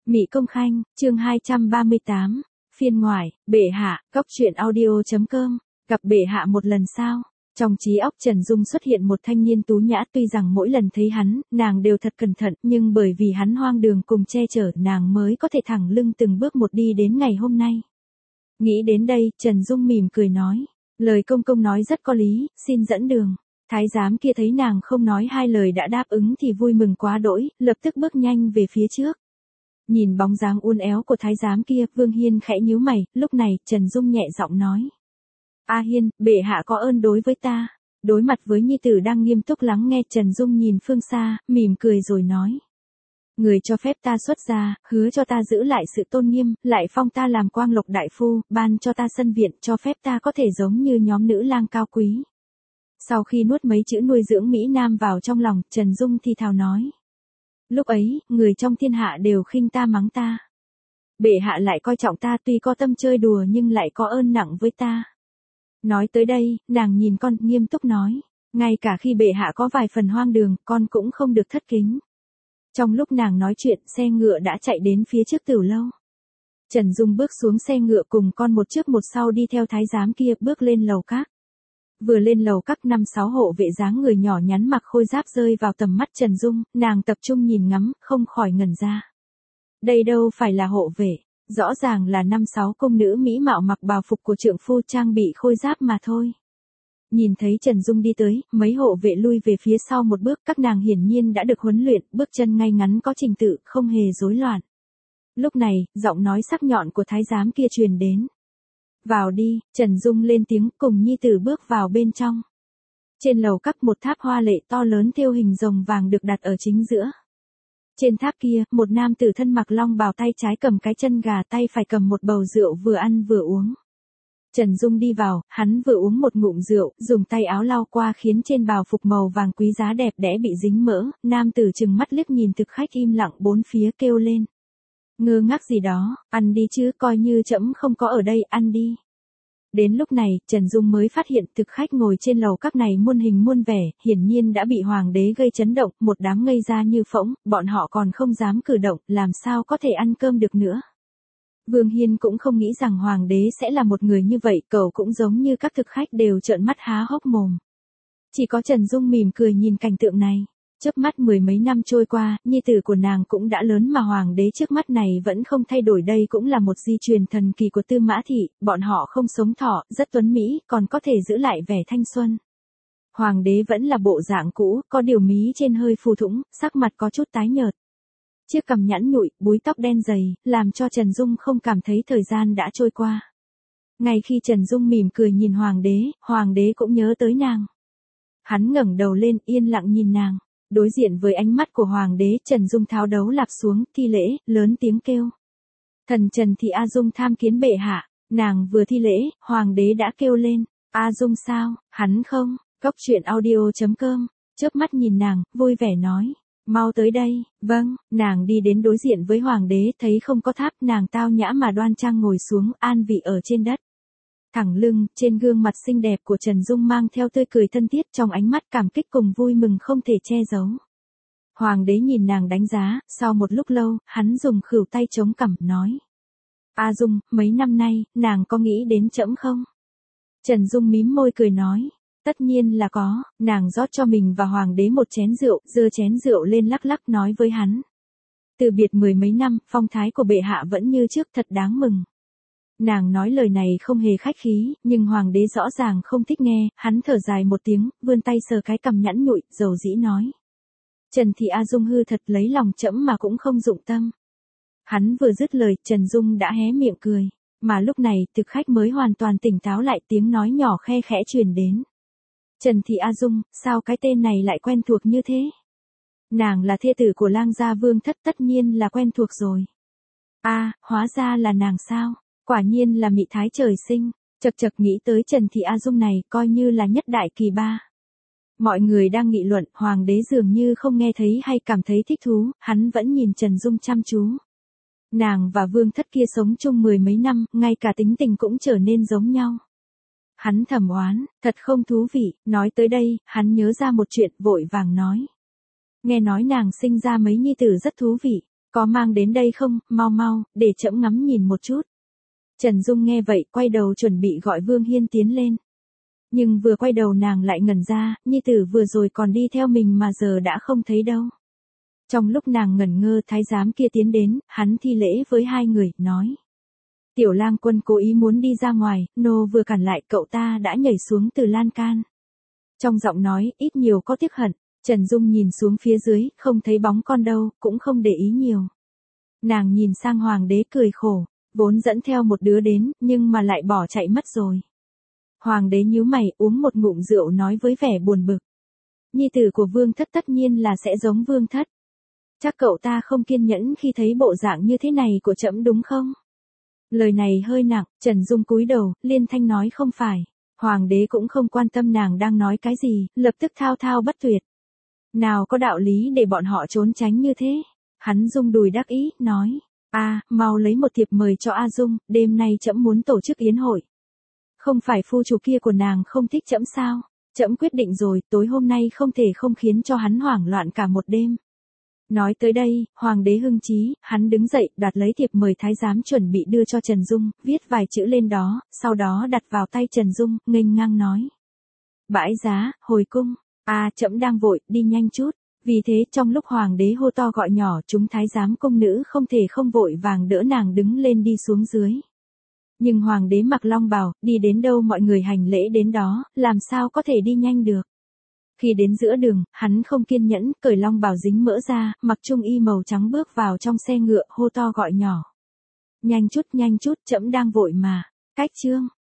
Mị Công Khanh, chương 238, phiên ngoại, bệ hạ, góc truyện audio.com, gặp bệ hạ một lần sao? Trong trí óc Trần Dung xuất hiện một thanh niên tú nhã, tuy rằng mỗi lần thấy hắn, nàng đều thật cẩn thận, nhưng bởi vì hắn hoang đường cùng che chở, nàng mới có thể thẳng lưng từng bước một đi đến ngày hôm nay. Nghĩ đến đây, Trần Dung mỉm cười nói, lời công công nói rất có lý, xin dẫn đường. Thái giám kia thấy nàng không nói hai lời đã đáp ứng thì vui mừng quá đỗi, lập tức bước nhanh về phía trước. Nhìn bóng dáng uốn éo của thái giám kia, Vương Hiên khẽ nhíu mày, lúc này, Trần Dung nhẹ giọng nói. A Hiên, bệ hạ có ơn đối với ta. Đối mặt với nhi tử đang nghiêm túc lắng nghe, Trần Dung nhìn phương xa, mỉm cười rồi nói. Người cho phép ta xuất gia, hứa cho ta giữ lại sự tôn nghiêm, lại phong ta làm quang lộc đại phu, ban cho ta sân viện, cho phép ta có thể giống như nhóm nữ lang cao quý. Sau khi nuốt mấy chữ nuôi dưỡng Mỹ Nam vào trong lòng, Trần Dung thì thào nói. Lúc ấy, người trong thiên hạ đều khinh ta mắng ta. Bệ hạ lại coi trọng ta, tuy có tâm chơi đùa nhưng lại có ơn nặng với ta. Nói tới đây, nàng nhìn con, nghiêm túc nói. Ngay cả khi bệ hạ có vài phần hoang đường, con cũng không được thất kính. Trong lúc nàng nói chuyện, xe ngựa đã chạy đến phía trước Tử lâu. Trần Dung bước xuống xe ngựa cùng con một trước một sau đi theo thái giám kia, bước lên lầu các. Vừa lên lầu các 5-6 hộ vệ dáng người nhỏ nhắn mặc khôi giáp rơi vào tầm mắt Trần Dung, nàng tập trung nhìn ngắm, không khỏi ngẩn ra. Đây đâu phải là hộ vệ, rõ ràng là 5-6 công nữ mỹ mạo mặc bào phục của trượng phu trang bị khôi giáp mà thôi. Nhìn thấy Trần Dung đi tới, mấy hộ vệ lui về phía sau một bước, các nàng hiển nhiên đã được huấn luyện, bước chân ngay ngắn có trình tự, không hề rối loạn. Lúc này, giọng nói sắc nhọn của thái giám kia truyền đến. Vào đi, Trần Dung lên tiếng, cùng nhi tử bước vào bên trong. Trên lầu các một tháp hoa lệ to lớn thêu hình rồng vàng được đặt ở chính giữa. Trên tháp kia, một nam tử thân mặc long bào, tay trái cầm cái chân gà, tay phải cầm một bầu rượu vừa ăn vừa uống. Trần Dung đi vào, hắn vừa uống một ngụm rượu, dùng tay áo lau qua khiến trên bào phục màu vàng quý giá đẹp đẽ bị dính mỡ, nam tử trừng mắt liếc nhìn thực khách im lặng bốn phía kêu lên. Ngơ ngác gì đó, ăn đi chứ, coi như trẫm không có ở đây, ăn đi. Đến lúc này, Trần Dung mới phát hiện thực khách ngồi trên lầu các này muôn hình muôn vẻ, hiển nhiên đã bị hoàng đế gây chấn động, một đám ngây ra như phỗng, bọn họ còn không dám cử động, làm sao có thể ăn cơm được nữa. Vương Hiên cũng không nghĩ rằng hoàng đế sẽ là một người như vậy, cậu cũng giống như các thực khách đều trợn mắt há hốc mồm. Chỉ có Trần Dung mỉm cười nhìn cảnh tượng này. Chớp mắt mười mấy năm trôi qua, nhi tử của nàng cũng đã lớn mà hoàng đế trước mắt này vẫn không thay đổi, đây cũng là một di truyền thần kỳ của Tư Mã Thị, bọn họ không sống thọ, rất tuấn mỹ, còn có thể giữ lại vẻ thanh xuân. Hoàng đế vẫn là bộ dạng cũ, có điều mí trên hơi phù thủng, sắc mặt có chút tái nhợt. Chiếc cằm nhẵn nhụi, búi tóc đen dày, làm cho Trần Dung không cảm thấy thời gian đã trôi qua. Ngay khi Trần Dung mỉm cười nhìn hoàng đế cũng nhớ tới nàng. Hắn ngẩng đầu lên, yên lặng nhìn nàng. Đối diện với ánh mắt của hoàng đế, Trần Dung tháo đấu lạp xuống, thi lễ, lớn tiếng kêu. Thần Trần Thị A Dung tham kiến bệ hạ. Nàng vừa thi lễ, hoàng đế đã kêu lên. A Dung sao, hắn không, góc truyện audio.com, chớp mắt nhìn nàng, vui vẻ nói. Mau tới đây, vâng, nàng đi đến đối diện với hoàng đế, thấy không có tháp, nàng tao nhã mà đoan trang ngồi xuống, an vị ở trên đất. Thẳng lưng, trên gương mặt xinh đẹp của Trần Dung mang theo tươi cười thân thiết, trong ánh mắt cảm kích cùng vui mừng không thể che giấu. Hoàng đế nhìn nàng đánh giá, sau một lúc lâu, hắn dùng khuỷu tay chống cằm, nói. A Dung, mấy năm nay, nàng có nghĩ đến trẫm không? Trần Dung mím môi cười nói. Tất nhiên là có, nàng rót cho mình và hoàng đế một chén rượu, giơ chén rượu lên lắc lắc nói với hắn. Từ biệt mười mấy năm, phong thái của bệ hạ vẫn như trước, thật đáng mừng. Nàng nói lời này không hề khách khí, nhưng hoàng đế rõ ràng không thích nghe, hắn thở dài một tiếng, vươn tay sờ cái cằm nhẵn nhụi, dầu dĩ nói. Trần Thị A Dung hư thật, lấy lòng trẫm mà cũng không dụng tâm. Hắn vừa dứt lời, Trần Dung đã hé miệng cười, mà lúc này, thực khách mới hoàn toàn tỉnh táo lại, tiếng nói nhỏ khe khẽ truyền đến. Trần Thị A Dung, sao cái tên này lại quen thuộc như thế? Nàng là thê tử của lang gia vương thất, tất nhiên là quen thuộc rồi. Hóa ra là nàng sao? Quả nhiên là mị thái trời sinh, chật nghĩ tới Trần Thị A Dung này, coi như là nhất đại kỳ ba. Mọi người đang nghị luận, hoàng đế dường như không nghe thấy hay cảm thấy thích thú, hắn vẫn nhìn Trần Dung chăm chú. Nàng và vương thất kia sống chung mười mấy năm, ngay cả tính tình cũng trở nên giống nhau. Hắn thầm oán, thật không thú vị, nói tới đây, hắn nhớ ra một chuyện, vội vàng nói. Nghe nói nàng sinh ra mấy nhi tử rất thú vị, Có mang đến đây không, mau mau, để trẫm ngắm nhìn một chút. Trần Dung nghe vậy quay đầu chuẩn bị gọi Vương Hiên tiến lên. Nhưng vừa quay đầu nàng lại ngẩn ra, nhi tử vừa rồi còn đi theo mình mà giờ đã không thấy đâu. Trong lúc nàng ngẩn ngơ thái giám kia tiến đến, hắn thi lễ với hai người, nói. Tiểu lang quân cố ý muốn đi ra ngoài, nô vừa cản lại cậu ta đã nhảy xuống từ lan can. Trong giọng nói, ít nhiều có tiếc hận, Trần Dung nhìn xuống phía dưới, không thấy bóng con đâu, cũng không để ý nhiều. Nàng nhìn sang hoàng đế cười khổ, vốn dẫn theo một đứa đến, nhưng mà lại bỏ chạy mất rồi. Hoàng đế nhíu mày uống một ngụm rượu nói với vẻ buồn bực. Nhi tử của vương thất tất nhiên là sẽ giống vương thất. Chắc cậu ta không kiên nhẫn khi thấy bộ dạng như thế này của trẫm đúng không? Lời này hơi nặng, Trần Dung cúi đầu, liên thanh nói không phải. Hoàng đế cũng không quan tâm nàng đang nói cái gì, lập tức thao thao bất tuyệt. Nào có đạo lý để bọn họ trốn tránh như thế? Hắn rung đùi đắc ý, nói. Mau lấy một thiệp mời cho A Dung, đêm nay trẫm muốn tổ chức yến hội. Không phải phu chủ kia của nàng không thích trẫm sao? Trẫm quyết định rồi, tối hôm nay không thể không khiến cho hắn hoảng loạn cả một đêm. Nói tới đây, hoàng đế hưng chí, hắn đứng dậy, đoạt lấy thiệp mời thái giám chuẩn bị đưa cho Trần Dung, viết vài chữ lên đó, sau đó đặt vào tay Trần Dung, nghênh ngang nói. Bãi giá, hồi cung, trẫm đang vội, đi nhanh chút. Vì thế trong lúc hoàng đế hô to gọi nhỏ chúng thái giám cung nữ không thể không vội vàng đỡ nàng đứng lên đi xuống dưới. Nhưng hoàng đế mặc long bào, đi đến đâu mọi người hành lễ đến đó, làm sao có thể đi nhanh được. Khi đến giữa đường, hắn không kiên nhẫn, cởi long bào dính mỡ ra, mặc trung y màu trắng bước vào trong xe ngựa, hô to gọi nhỏ. Nhanh chút, trẫm đang vội mà. Cách chương.